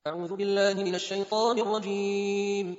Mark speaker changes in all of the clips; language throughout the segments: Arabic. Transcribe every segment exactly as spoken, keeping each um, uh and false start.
Speaker 1: أعوذ بالله من الشيطان الرجيم.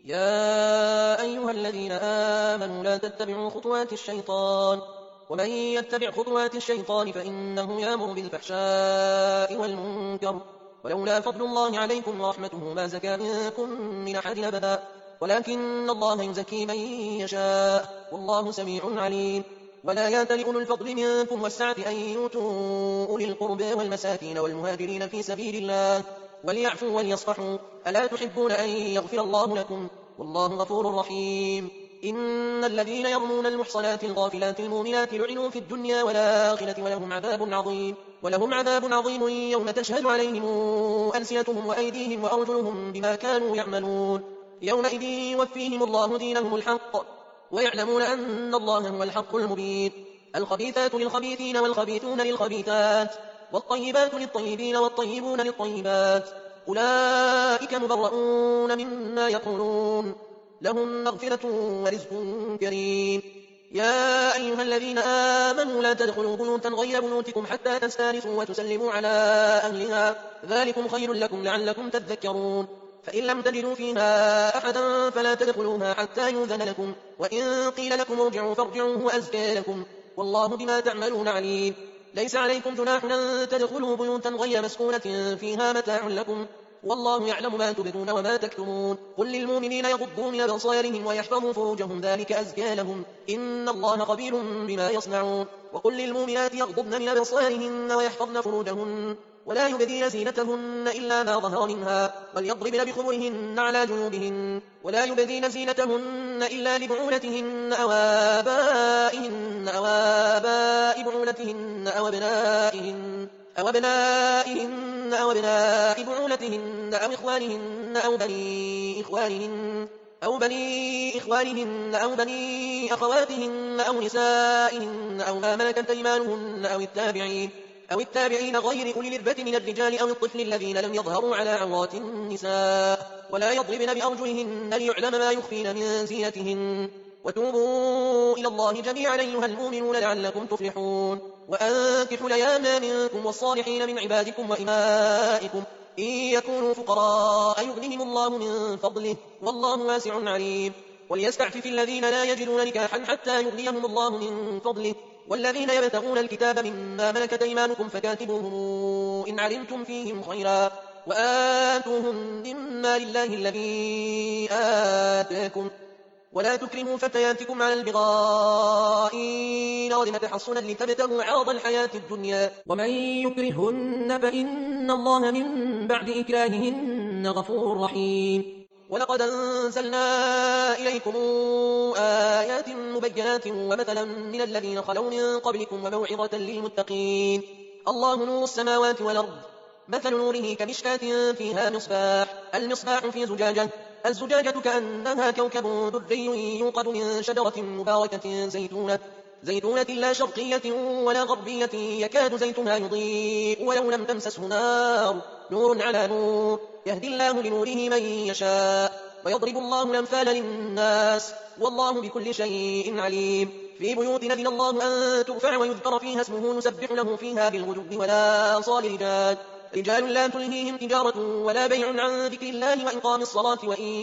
Speaker 1: يا أيها الذين آمنوا لا تتبعوا خطوات الشيطان، ومن يتبع خطوات الشيطان فإنه يأمر بالفحشاء والمنكر، ولولا فضل الله عليكم ورحمته ما زكى منكم من أحد أبدا، ولكن الله يزكي من يشاء والله سميع عليم. ولا يأتل أولو الفضل منكم والسعة أن يؤتوا أولي القربى والمساكين والمهاجرين في سبيل الله وليعفوا وليصفحوا، ألا تحبون أن يغفر الله لكم والله غفور رحيم. إن الذين يرمون المحصنات الغافلات المؤمنات لعنوا في الدنيا والآخرة ولهم عذاب عظيم ولهم عذاب عظيم يوم تشهد عليهم ألسنتهم وأيديهم وأرجلهم بما كانوا يعملون، يومئذ يوفيهم الله دينهم الحق ويعلمون أن الله هو الحق المبين. الخبيثات للخبيثين والخبيثون للخبيثات والطيبات للطيبين والطيبون للطيبات، أولئك مبرؤون مما يقولون لهم مغفرة ورزق كريم. يا أيها الذين آمنوا لا تدخلوا بيوتا غير بيوتكم حتى تستانسوا وتسلموا على أهلها، ذلكم خير لكم لعلكم تذكرون. فإن لم تجدوا فيها أحدا فلا تدخلوها حتى يؤذن لكم، وإن قيل لكم ارجعوا فارجعوا هو أزكى لكم، والله بما تعملون عليم. ليس عليكم جناح أن تدخلوا بيوتا غير مسكونة فيها متاع لكم، والله يعلم ما تبدون وما تكتمون. قل للمؤمنين يغضوا من أبصارهم ويحفظوا فروجهم ذلك أزكى لهم، إن الله خبير بما يصنعون. وقل للمؤمنات يغضضن من أبصارهن ويحفظن فروجهن ولا يبدين زينتهن إلا ما ظهر منها، وليضربن بخمرهن على جنوبهن، ولا يبدين زينتهن إلا لبعولتهن أو آبائهن أو آباء بعولتهن أو أبنائهن أو أبنائهن أو أبناء بعولتهن أو إخوانهن أو بني إخوانهن أو بني إخوانهن أو بني أخواتهن أو نسائهن أو ما ملكت أيمانهن أو التابعين أو التابعين غير أولي الإربة من الرجال أو الطفل الذين لم يظهروا على عورات النساء، ولا يضربن بأرجلهن ليعلم ما يخفين من زينتهن. وتوبوا إلى الله جميعا أيها المؤمنون لعلكم تفلحون. وأنكحوا الأيام منكم والصالحين من عبادكم وإمائكم إن يكونوا فقراء يغنهم الله من فضله والله واسع عليم. وليستعفف الذين لا يجدون نكاحا حتى يغنيهم الله من فضله، والذين يبتغون الكتاب مما ملكت أيمانكم فكاتبوهم إن علمتم فيهم خيرا، وآتوهم مما لله الذي آتاكم، ولا تكرهوا فتياتكم على البغاء إن أردنا تحصنا لتبتغوا عرض الحياة الدنيا، ومن يكرهن فإن الله من بعد إكراههن غفور رحيم. ولقد أنزلنا إليكم آيات مبينات ومثلا من الذين خلوا من قبلكم وموعظة للمتقين. الله نور السماوات والأرض، مثل نوره كمشكاة فيها مصباح، المصباح في زجاجة، الزجاجة كأنها كوكب دري يوقد من شجرة مباركة زيتونة زيتونة لا شرقية ولا غربية يكاد زيتها يضيء ولو لم تمسسه نار، نور على نور، يهدي الله لنوره من يشاء ويضرب الله الأمثال للناس والله بكل شيء عليم. في بيوت أذن الله أن ترفع ويذكر فيها اسمه يسبح له فيها بالغدو ولا آصال رجال رجال لا تلهيهم تجارة ولا بيع عن ذكر الله وإقام الصلاة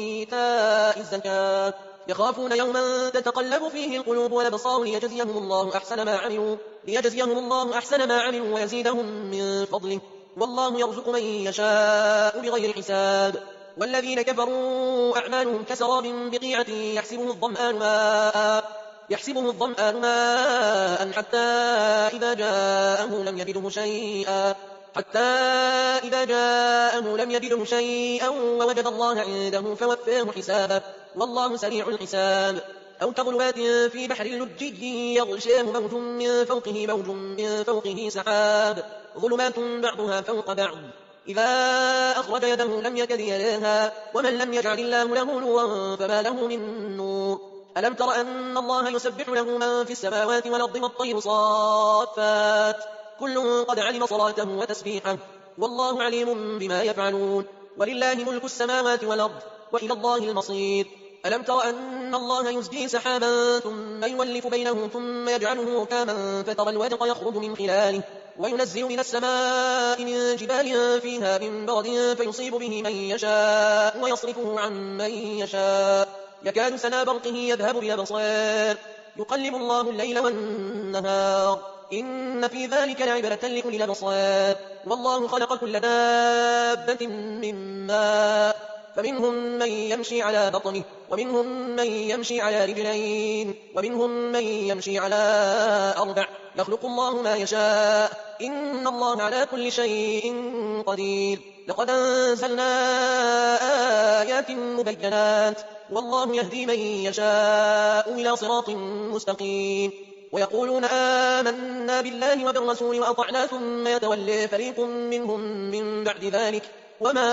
Speaker 1: وإيتاء الزكاة، يخافون يوما تتقلب فيه القلوب والأبصار ليجزيهم الله أحسن ما عملوا ليجزيهم الله أحسن ما عملوا ويزيدهم من فضله، والله يرزق من يشاء بغير حساب. والذين كفروا أعمالهم كسراب بقيعة يحسبه الظمآن ماء يحسبه الظمآن ماء حتى إذا جاءه لم يجده شيئا حتى إذا جاءه لم يجده شيئا ووجد الله عنده فوفاه حسابه والله سريع الحساب. أو كظلمات في بحر لجي يغشاه موج من فوقه موج من فوقه سحاب، ظلمات بعضها فوق بعض إذا أخرج يده لم يكد يراها، ومن لم يجعل الله له نورا فما له من نور. ألم تر أن الله يسبح له من في السماوات والأرض والطير صافات كل قد علم صلاته وتسبيحه والله عليم بما يفعلون. ولله ملك السماوات والأرض وإلى الله المصير. ألم تر أن الله يزجي سحابا ثم يولف بينه ثم يجعله ركاما فترى الودق يخرج من خلاله وينزل من السماء من جبال فيها من برد فيصيب به من يشاء ويصرفه عن من يشاء يكاد سنا برقه يذهب بالأبصار يقلب الله الليل والنهار إن في ذلك لعبرة لأولي الأبصار والله خلق كل دابة من ماء فمنهم من يمشي على بطنه ومنهم من يمشي على رجلين ومنهم من يمشي على أربع يخلق الله ما يشاء إن الله على كل شيء قدير لقد أنزلنا آيات مبينات والله يهدي من يشاء إلى صراط مستقيم ويقولون آمنا بالله وبالرسول وأطعنا ثم يتولي فريق منهم من بعد ذلك وما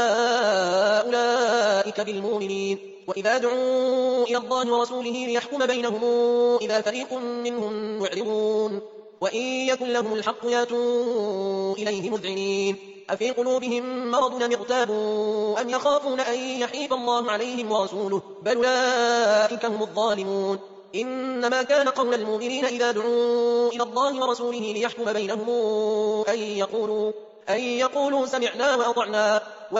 Speaker 1: أولئك بالمؤمنين وإذا دعوا إلى الله ورسوله ليحكم بينهم إذا فريق منهم معرضون وإن يكن لهم الحق ياتوا إليه مذعنين أفي قلوبهم مرض أم ارتابوا أم يخافون أن يحيف الله عليهم ورسوله بل أولئك هم الظالمون إنما كان قول المؤمنين إذا دعوا إلى الله ورسوله ليحكم بينهم أن يقولوا, أن يقولوا سمعنا وأطعنا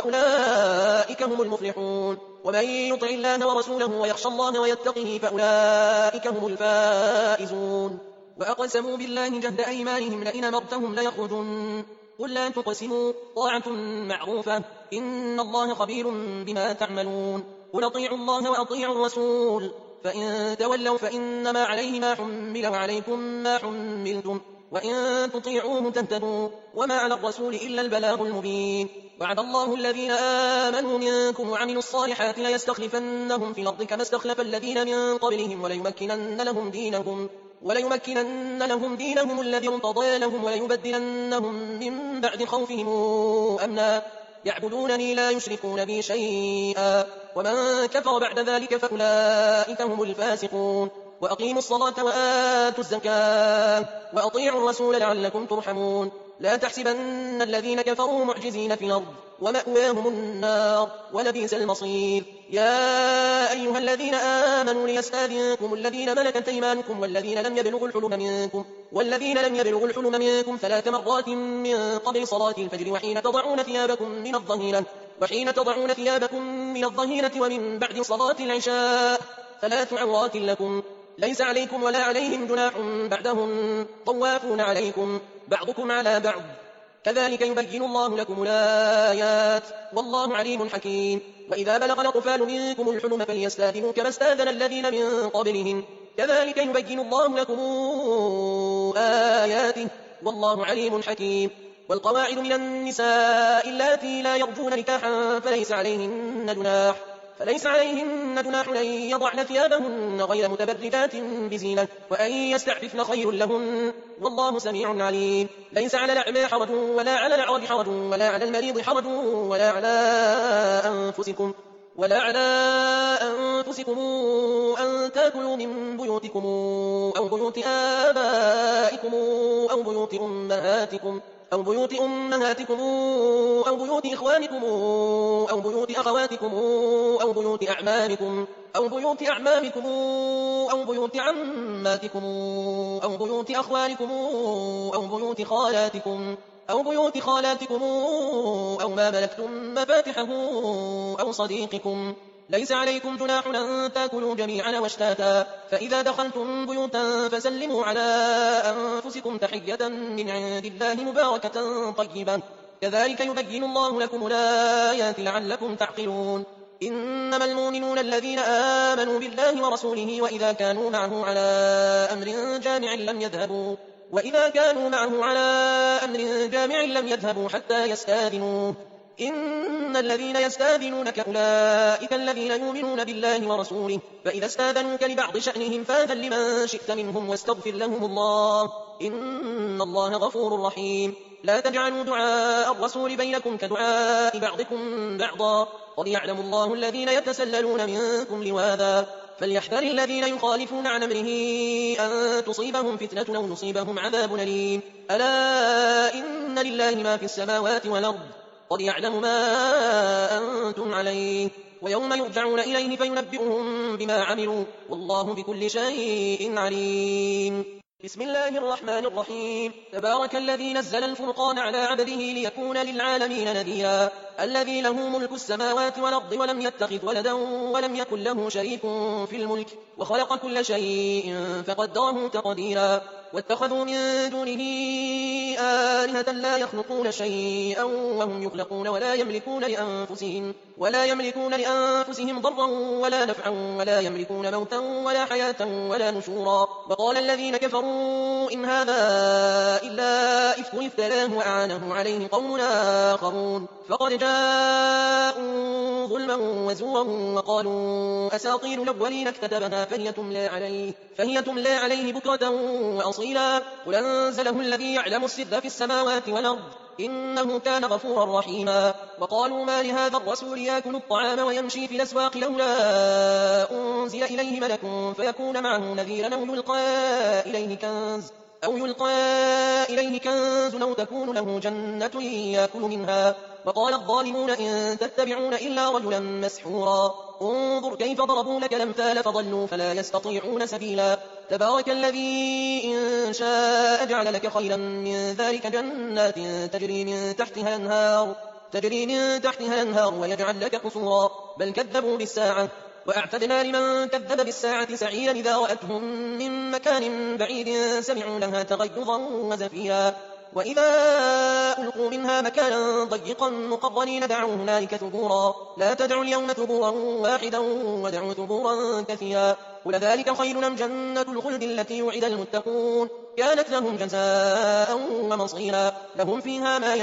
Speaker 1: وأولئك هم المفلحون ومن يطع الله ورسوله ويخشى الله ويتقه فأولئك هم الفائزون وأقسموا بالله جهد أيمانهم لئن أمرتهم ليخرجن قل لا تقسموا طاعة معروفة إن الله خبير بما تعملون قل أطيعوا الله وأطيعوا الرسول فإن تولوا فإنما عليه ما حمل وعليكم ما حملتم وإن تطيعوه تهتدوا وما على الرسول إلا البلاغ المبين وعد الله الذين آمنوا منكم وعملوا الصالحات ليستخلفنهم في الأرض كما استخلف الذين من قبلهم وليمكنن لهم دينهم وليمكنن لهم دينهم الذي ارتضى لهم وليبدلنهم من بعد خوفهم أمنا يعبدونني لا يشركون بي شيئا ومن كفر بعد ذلك فأولئك هم الفاسقون وأقيموا الصلاة وآتوا الزكاة وأطيعوا الرسول لعلكم ترحمون لا تحسبن الذين كفروا معجزين في الأرض ومأواهم النار ولبئس المصير يا أيها الذين آمنوا ليستأذنكم الذين ملكت أيمانكم والذين لم يبلغوا الحلم منكم والذين لم يبلغوا الحلم منكم ثلاث مرات من قبل صلاة الفجر وحين تضعون ثيابكم من الظهيرة وحين تضعون ثيابكم من الظهيرة ومن بعد صلاة العشاء ثلاث عورات لكم ليس عليكم ولا عليهم جناح بعدهم طوافون عليكم بعضكم على بعض كذلك يبين الله لكم الآيات والله عليم حكيم وإذا بلغ الأطفال منكم الحلم فليستأذنوا كما استأذن الذين من قبلهم كذلك يبين الله لكم آياته والله عليم حكيم والقواعد من النساء اللاتي لا يرجون نكاحا فليس عليهن جناح فليس عليهن جناح أن يضعن ثيابهن غير متبرجات بزينة وأن يستعففن خير لهن والله سميع عليم ليس على الأعمى حرج ولا على الأعرج حرج ولا على المريض حرج ولا على أنفسكم ولا على أنفسكم أن تأكلوا من بيوتكم أو بيوت آبائكم أو بيوت أمهاتكم أو بيوت أمهاتكم أو بيوت إخوانكم أو بيوت أخواتكم أو بيوت أعمامكم أو بيوت أعمامكم أو بيوت عماتكم أو بيوت أخوالكم أو بيوت خالاتكم أو بيوت خالاتكم أو ما ملكتم مفاتحه أو صديقكم ليس عليكم جناح أن تأكلوا جميعا واشتاتا فإذا دخلتم بيوتا فسلموا على أنفسكم تحية من عند الله مباركة طيبة كذلك يبين الله لكم الآيات لعلكم تعقلون إنما المؤمنون الذين آمنوا بالله ورسوله وإذا كانوا معه على أمر جامع لم يذهبوا وإذا كانوا معه على أمر جامع لم يذهبوا حتى يستأذنوه إن الذين يستأذنونك أولئك الذين يؤمنون بالله ورسوله فإذا استأذنوك لبعض شأنهم فأذن لمن شئت منهم واستغفر لهم الله إن الله غفور رحيم لا تجعلوا دعاء الرسول بينكم كدعاء بعضكم بعضا قد يعلم الله الذين يتسللون منكم لواذا فليحذر الذين يخالفون عن أمره أن تصيبهم فتنة أو يصيبهم عذاب أليم ألا إن لله ما في السماوات والأرض قد يعلم ما أنتم عليه ويوم يرجعون إليه فينبئهم بما عملوا والله بكل شيء عليم بسم الله الرحمن الرحيم. تبارك الذي نزل الفرقان على عبده ليكون للعالمين نذيرا. الذي له ملك السماوات والأرض ولم يتخذ ولدا ولم يكن له شريك في الملك وخلق كل شيء فقدره تقديرا. واتخذوا من دونه آلهة لا يخلقون شيئا وهم يخلقون ولا يملكون لأنفسهم ولا يملكون لأنفسهم ضرا ولا نفعا ولا يملكون موتا ولا حياة ولا نشورا. وقال الذين كفروا إن هذا إلا إفك افتراه وأعانه عليه قوم آخرون فقد جاءوا ظلما وزورا وقالوا أساطير الأولين اكتتبها فهي تملى عليه, فهي تملى عليه بكرة وأصيلا. قل أنزله الذي يعلم السر في السماوات والأرض إنه كان غفورا رحيما. وقالوا ما لهذا الرسول يأكل الطعام ويمشي في الأسواق لولا أنزل إليه ملك فيكون معه نذيرا أو يلقى إليه كنز أو يلقى إليه كنز أو تكون له جنة يأكل منها. وقال الظالمون إن تتبعون إلا رجلا مسحورا. انظر كيف ضربوا لك الأمثال فضلوا فلا يستطيعون سبيلا. تبارك الذي إن شاء جعل لك خيرا من ذلك جنات تجري من تحتها الأنهار تجري من تحتها الأنهار ويجعل لك قصورا. بل كذبوا بالساعة وأعتدنا لمن كذب بالساعة سعيرا إذا رأتهم من مكان بعيد سمعوا لها تغيظا وزفيرا. وإذا ألقوا منها مكانا ضيقا مقرنين دعوا هنالك ثبورا. لا تدعوا اليوم ثبورا واحدا ودعوا ثبورا كثيرا. قل ذلك خير أم جنة الخلد التي وعد المتقون كانت لهم جزاء ومصيرا. لهم فيها ما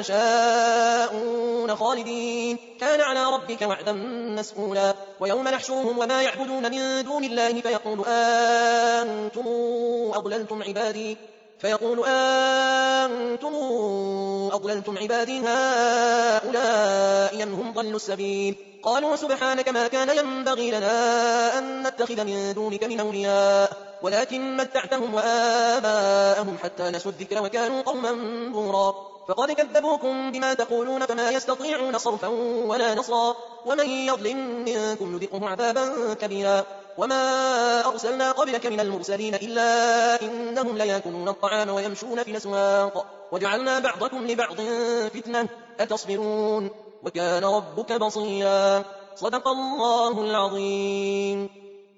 Speaker 1: يشاءون خالدين كان على ربك وعدا مسئولا. ويوم نحشرهم وما يعبدون من دون الله فيقول أنتم أضللتم عبادي فيقول أنتم أضللتم عبادي هؤلاء أم هم ضلوا السبيل. قالوا سبحانك ما كان ينبغي لنا أن نتخذ من دونك من أولياء ولكن متعتهم وآباءهم حتى نسوا الذكر وكانوا قوما بورا. فقد كذبوكم بما تقولون فما يستطيعون صرفا ولا نصرا. ومن يظلم منكم نذقه عذابا كبيرا. وما أرسلنا قبلك من المرسلين إلا إنهم ليأكلون الطعام ويمشون في الأسواق وجعلنا بعضكم لبعض فتنة أتصبرون وكان ربك بصيرا. صدق الله العظيم.